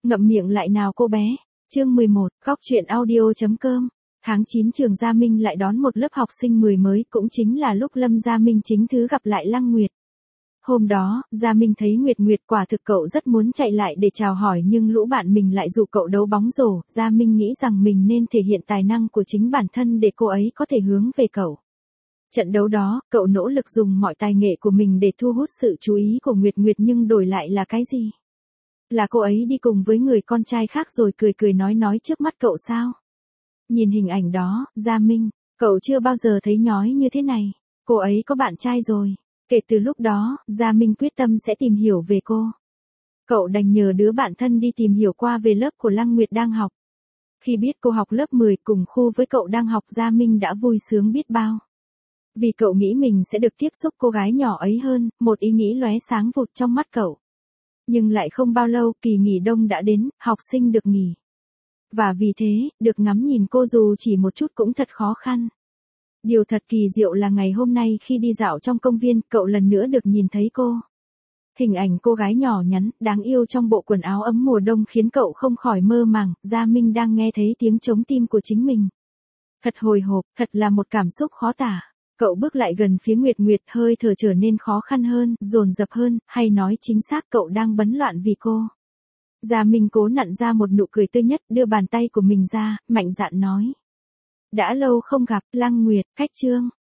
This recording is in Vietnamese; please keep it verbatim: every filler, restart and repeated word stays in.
Ngậm miệng lại nào cô bé. Chương mười một, Góc truyện audio.com. Tháng chín trường Gia Minh lại đón một lớp học sinh mười mới, cũng chính là lúc Lâm Gia Minh chính thứ gặp lại Lăng Nguyệt. Hôm đó, Gia Minh thấy Nguyệt Nguyệt quả thực cậu rất muốn chạy lại để chào hỏi, nhưng lũ bạn mình lại dụ cậu đấu bóng rổ. Gia Minh nghĩ rằng mình nên thể hiện tài năng của chính bản thân để cô ấy có thể hướng về cậu. Trận đấu đó, cậu nỗ lực dùng mọi tài nghệ của mình để thu hút sự chú ý của Nguyệt Nguyệt, nhưng đổi lại là cái gì? Là cô ấy đi cùng với người con trai khác rồi cười cười nói nói trước mắt cậu sao? Nhìn hình ảnh đó, Gia Minh, cậu chưa bao giờ thấy nhói như thế này. Cô ấy có bạn trai rồi. Kể từ lúc đó, Gia Minh quyết tâm sẽ tìm hiểu về cô. Cậu đành nhờ đứa bạn thân đi tìm hiểu qua về lớp của Lăng Nguyệt đang học. Khi biết cô học lớp mười cùng khu với cậu đang học, Gia Minh đã vui sướng biết bao. Vì cậu nghĩ mình sẽ được tiếp xúc cô gái nhỏ ấy hơn, một ý nghĩ lóe sáng vụt trong mắt cậu. Nhưng lại không bao lâu, kỳ nghỉ đông đã đến, học sinh được nghỉ. Và vì thế, được ngắm nhìn cô dù chỉ một chút cũng thật khó khăn. Điều thật kỳ diệu là ngày hôm nay khi đi dạo trong công viên, cậu lần nữa được nhìn thấy cô. Hình ảnh cô gái nhỏ nhắn, đáng yêu trong bộ quần áo ấm mùa đông khiến cậu không khỏi mơ màng. Gia Minh đang nghe thấy tiếng trống tim của chính mình. Thật hồi hộp, thật là một cảm xúc khó tả. Cậu bước lại gần phía Nguyệt Nguyệt, hơi thở trở nên khó khăn hơn, dồn dập hơn, hay nói chính xác cậu đang bấn loạn vì cô. Gia Minh cố nặn ra một nụ cười tươi nhất, đưa bàn tay của mình ra, mạnh dạn nói. Đã lâu không gặp, Lăng Nguyệt, cách Trương.